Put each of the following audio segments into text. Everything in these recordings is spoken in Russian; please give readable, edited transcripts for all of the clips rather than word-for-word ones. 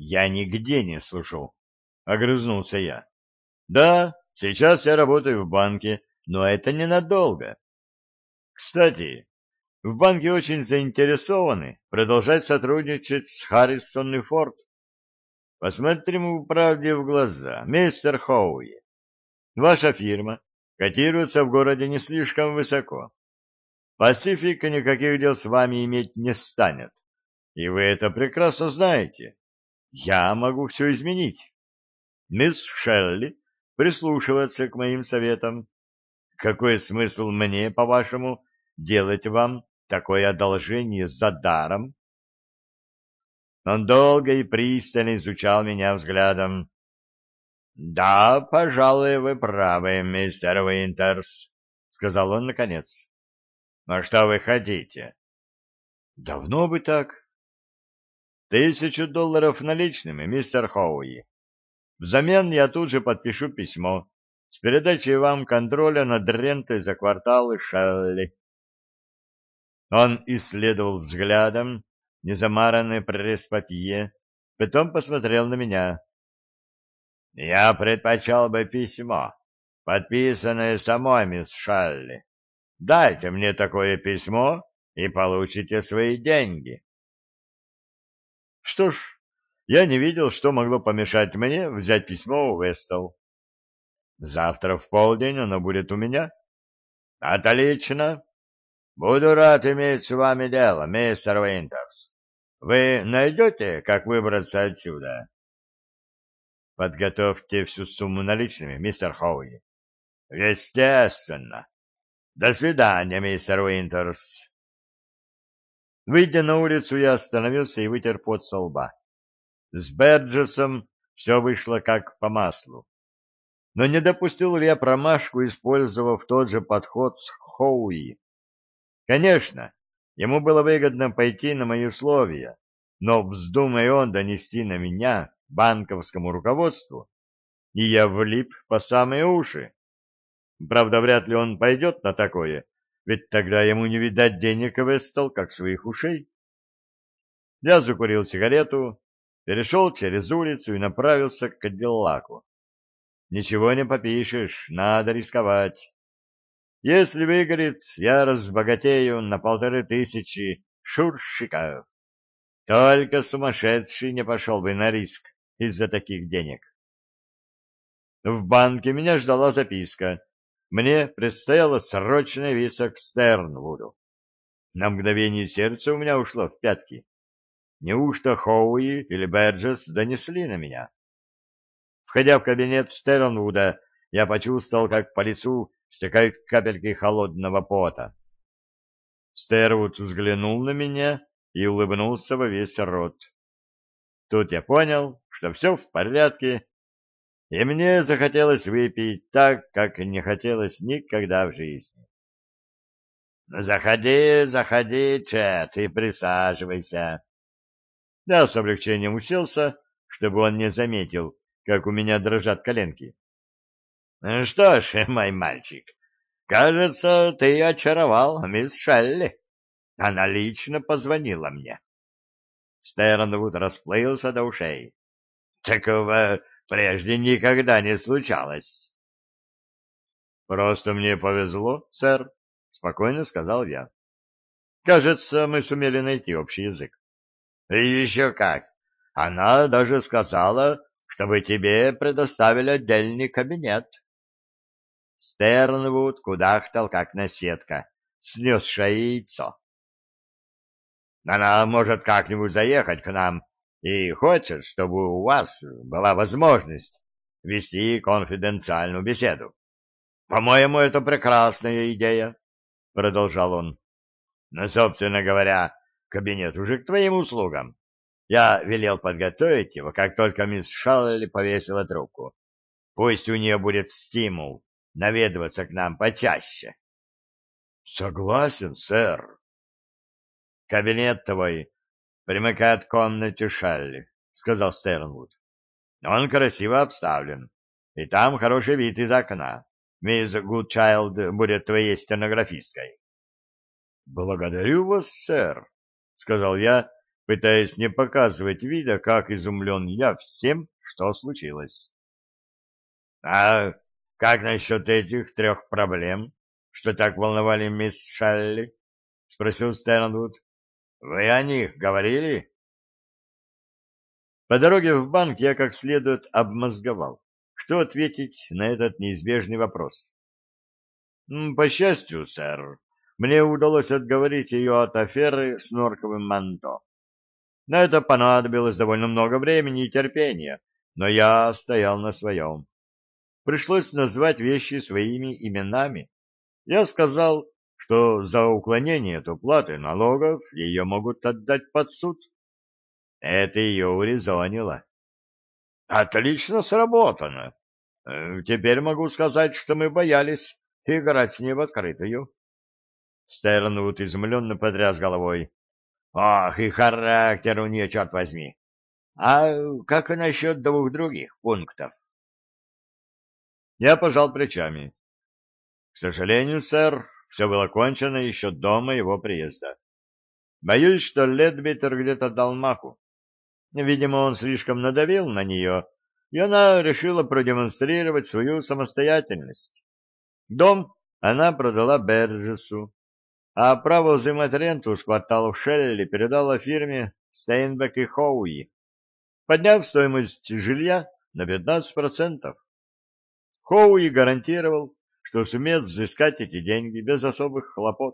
Я нигде не служу, — огрызнулся я. Да, сейчас я работаю в банке, но это ненадолго. Кстати, в банке очень заинтересованы продолжать сотрудничать с Харрисон и Форд. Посмотрим правде в глаза, мистер Хоуи. Ваша фирма котируется в городе не слишком высоко. Пасифик никаких дел с вами иметь не станет. И вы это прекрасно знаете. Я могу все изменить. Мисс Шелли прислушивается к моим советам. Какой смысл мне, по-вашему, делать вам такое одолжение за даром? Он долго и пристально изучал меня взглядом. — Да, пожалуй, вы правы, мистер Уинтерс, — сказал он наконец. — Но что вы хотите? — Давно бы так. $1000 наличными, мистер Хоуи. Взамен я тут же подпишу письмо с передачей вам контроля над рентой за кварталы Шелли. Он исследовал взглядом незамаранное пресс-папье, потом посмотрел на меня. — Я предпочел бы письмо, подписанное самой мисс Шелли. Дайте мне такое письмо, и получите свои деньги. Что ж, я не видел, что могло помешать мне взять письмо у Вестел. Завтра в полдень оно будет у меня. Отлично. Буду рад иметь с вами дело, мистер Уинтерс. Вы найдете, как выбраться отсюда? Подготовьте всю сумму наличными, мистер Хоуи. Естественно. До свидания, мистер Уинтерс. Выйдя на улицу, я остановился и вытер пот со лба. С Берджесом все вышло как по маслу. Но не допустил ли я промашку, использовав тот же подход с Хоуи? Конечно, ему было выгодно пойти на мои условия, но вздумай он донести на меня банковскому руководству, и я влип по самые уши. Правда, вряд ли он пойдет на такое, ведь тогда ему не видать денег в Эстел, как своих ушей. Я закурил сигарету, перешел через улицу и направился к Кадиллаку. Ничего не попишешь, надо рисковать. Если выгорит, я разбогатею на 1500 шуршиков. Только сумасшедший не пошел бы на риск из-за таких денег. В банке меня ждала записка. Мне предстояло срочно явиться к Стернвуду. На мгновение сердце у меня ушло в пятки. Неужто Хоуи или Берджес донесли на меня? Входя в кабинет Стернвуда, я почувствовал, как по лицу стекают капельки холодного пота. Стервуд взглянул на меня и улыбнулся во весь рот. Тут я понял, что все в порядке, и мне захотелось выпить так, как не хотелось никогда в жизни. — Заходи, заходи, Чет, и присаживайся. Я с облегчением уселся, чтобы он не заметил, как у меня дрожат коленки. — Что ж, мой мальчик, кажется, ты очаровал мисс Шелли. Она лично позвонила мне. Стернвуд расплылся до ушей. Такого прежде никогда не случалось. — Просто мне повезло, сэр, — спокойно сказал я. — Кажется, мы сумели найти общий язык. — Еще как! Она даже сказала, чтобы тебе предоставили отдельный кабинет. Стернвуд кудахтал, как наседка, снесшая яйцо. Она может как-нибудь заехать к нам и хочет, чтобы у вас была возможность вести конфиденциальную беседу. По-моему, это прекрасная идея, — продолжал он. Но, собственно говоря, кабинет уже к твоим услугам. Я велел подготовить его, как только мисс Шалли повесила трубку. Пусть у нее будет стимул наведываться к нам почаще. — Согласен, сэр. — Кабинет твой примыкает к комнате Шалли, — сказал Стернвуд. — Он красиво обставлен, и там хороший вид из окна. Мисс Гудчайлд будет твоей стенографисткой. — Благодарю вас, сэр, — сказал я, пытаясь не показывать вида, как изумлен я всем, что случилось. — А как насчет этих 3 проблем, что так волновали мисс Шалли? — спросил Стэнвуд. — Вы о них говорили? По дороге в банк я как следует обмозговал, что ответить на этот неизбежный вопрос. По счастью, сэр, мне удалось отговорить ее от аферы с норковым манто. На это понадобилось довольно много времени и терпения, но я стоял на своем. Пришлось назвать вещи своими именами. Я сказал, что за уклонение от уплаты налогов ее могут отдать под суд. Это ее урезонило. Отлично сработано. Теперь могу сказать, что мы боялись играть с ней в открытую. Стернвуд изумленно потряс головой. Ах, и характер у нее, черт возьми. А как и насчет 2 других пунктов? Я пожал плечами. К сожалению, сэр, все было кончено еще до моего приезда. Боюсь, что Ледбитер где-то дал маху. Видимо, он слишком надавил на нее, и она решила продемонстрировать свою самостоятельность. Дом она продала Берджесу, а право взимать ренту с кварталов Шелли передала фирме Стейнбек и Хоуи, подняв стоимость жилья на 15%. Хоуи гарантировал, что сумеет взыскать эти деньги без особых хлопот.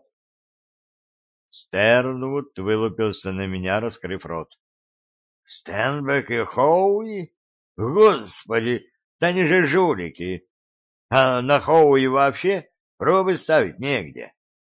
Стернвуд вылупился на меня, раскрыв рот. — Стенбек и Хоуи? Господи, да они же жулики! А на Хоуи вообще пробы ставить негде.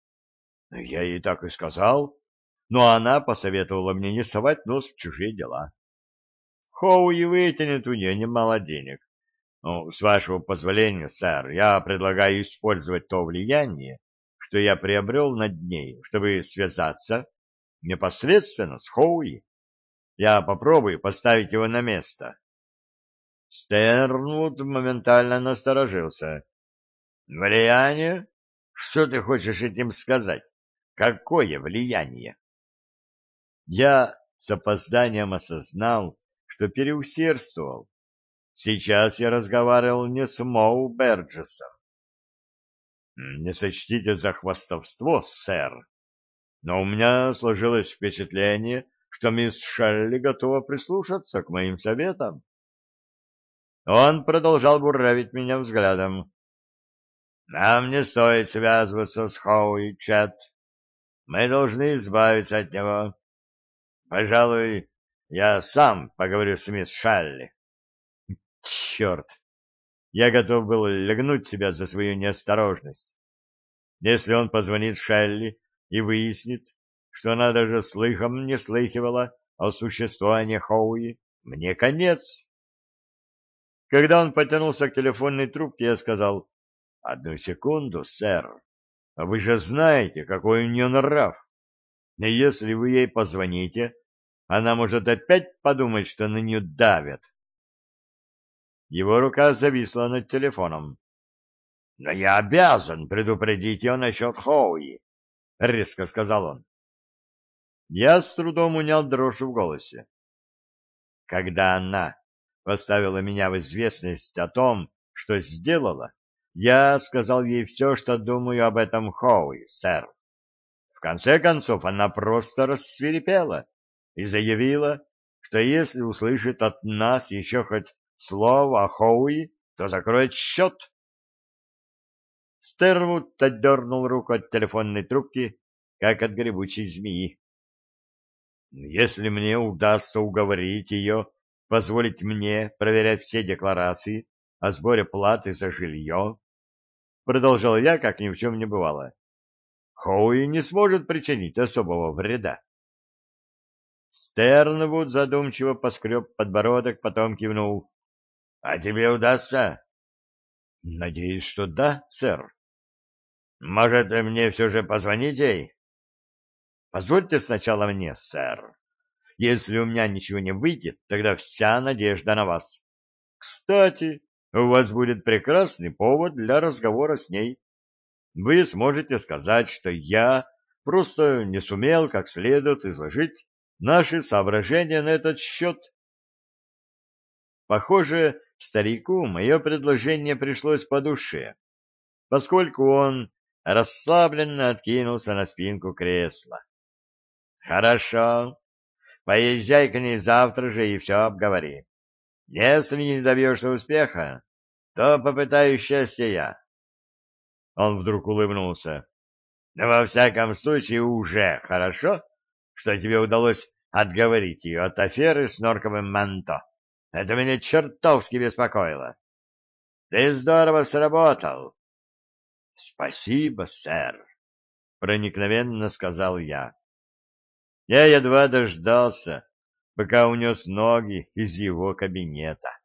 Я ей так и сказал, но она посоветовала мне не совать нос в чужие дела. Хоуи вытянет у нее немало денег. Ну, с вашего позволения, сэр, я предлагаю использовать то влияние, что я приобрел над ней, чтобы связаться непосредственно с Хоуи. Я попробую поставить его на место. Стернвуд моментально насторожился. Влияние? Что ты хочешь этим сказать? Какое влияние? Я с опозданием осознал, что переусердствовал. Сейчас я разговаривал не с Моу Берджесом. Не сочтите за хвастовство, сэр, но у меня сложилось впечатление, что мисс Шелли готова прислушаться к моим советам. Он продолжал буравить меня взглядом. Нам не стоит связываться с Хоуи, Чет. Мы должны избавиться от него. Пожалуй, я сам поговорю с мисс Шелли. Черт! Я готов был лягнуть себя за свою неосторожность. Если он позвонит Шелли и выяснит, что она даже слыхом не слыхивала о существовании Хоуи, мне конец. Когда он потянулся к телефонной трубке, я сказал: «Одну секунду, сэр. Вы же знаете, какой у нее нрав. И если вы ей позвоните, она может опять подумать, что на нее давят». Его рука зависла над телефоном. «Но я обязан предупредить ее насчет Хоуи», — резко сказал он. Я с трудом унял дрожь в голосе. Когда она поставила меня в известность о том, что сделала, я сказал ей все, что думаю об этом Хоуи, сэр. В конце концов, она просто рассвирепела и заявила, что если услышит от нас еще хоть слово о Хоуи, то закроет счет. Стервуд отдернул руку от телефонной трубки, как от гребучей змеи. Если мне удастся уговорить ее позволить мне проверять все декларации о сборе платы за жилье, продолжал я, как ни в чем не бывало, Хоуи не сможет причинить особого вреда. Стернвуд задумчиво поскреб подбородок, потом кивнул. — А тебе удастся? — Надеюсь, что да, сэр. — Может, мне все же позвонить ей? — Позвольте сначала мне, сэр. Если у меня ничего не выйдет, тогда вся надежда на вас. Кстати, у вас будет прекрасный повод для разговора с ней. Вы сможете сказать, что я просто не сумел как следует изложить наши соображения на этот счет. Похоже, старику мое предложение пришлось по душе, поскольку он расслабленно откинулся на спинку кресла. «Хорошо, поезжай к ней завтра же и все обговори. Если не добьешься успеха, то попытаюсь счастья я». Он вдруг улыбнулся. «Но во всяком случае уже хорошо, что тебе удалось отговорить ее от аферы с норковым манто. Это меня чертовски беспокоило. Ты здорово сработал». «Спасибо, сэр», — проникновенно сказал я. Я едва дождался, пока унес ноги из его кабинета.